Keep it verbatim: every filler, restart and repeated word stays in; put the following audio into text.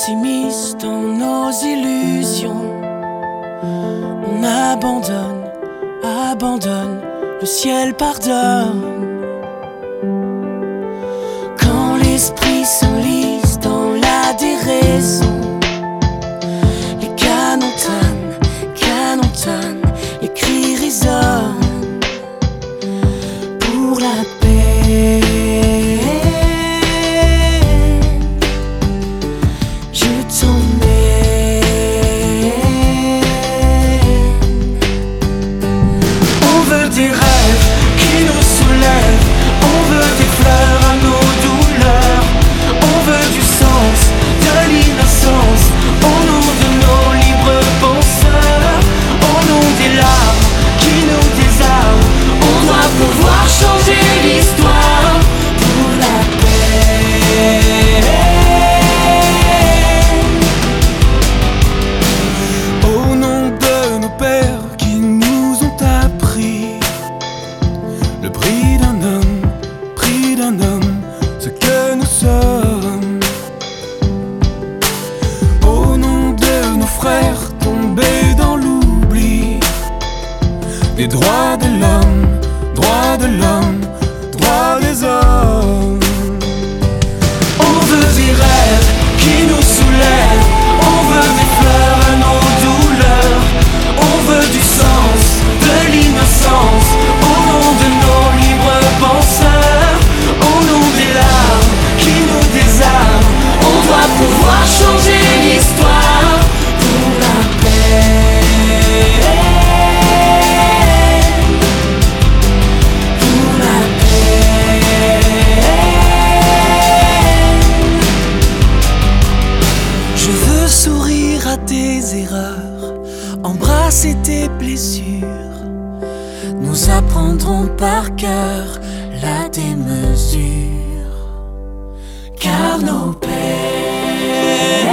s'immisce dans nos illusions. On abandonne, abandonne, le ciel pardonne. Quand l'esprit s'enlise dans la déraison, les canons tonnent, canons tonnent, les cris résonnent pour la paix. Des rêves qui nous soulèvent, on veut des fleurs à nos douleurs, on veut du sens, de l'innocence, au nom de nos libres penseurs, au nom des larmes qui nous désarment. On doit pouvoir changer l'histoire pour la paix. Au nom de nos pères qui nous ont appris le prix d'un homme, prix d'un homme, ce que nous sommes. Au nom de nos frères tombés dans l'oubli, des droits de l'homme, droits de l'homme, droits des hommes. On veut des rêves qui nous soulèvent, on veut des fleurs à nos douleurs, on veut du sens, de l'innocence, au nom de nos libres penseurs, au nom des larmes qui nous désarment. On doit pouvoir changer l'histoire pour la paix, pour la paix. Je veux sourire à tes erreurs, embrasser tes blessures. Nous apprendrons par cœur la démesure, car nos pères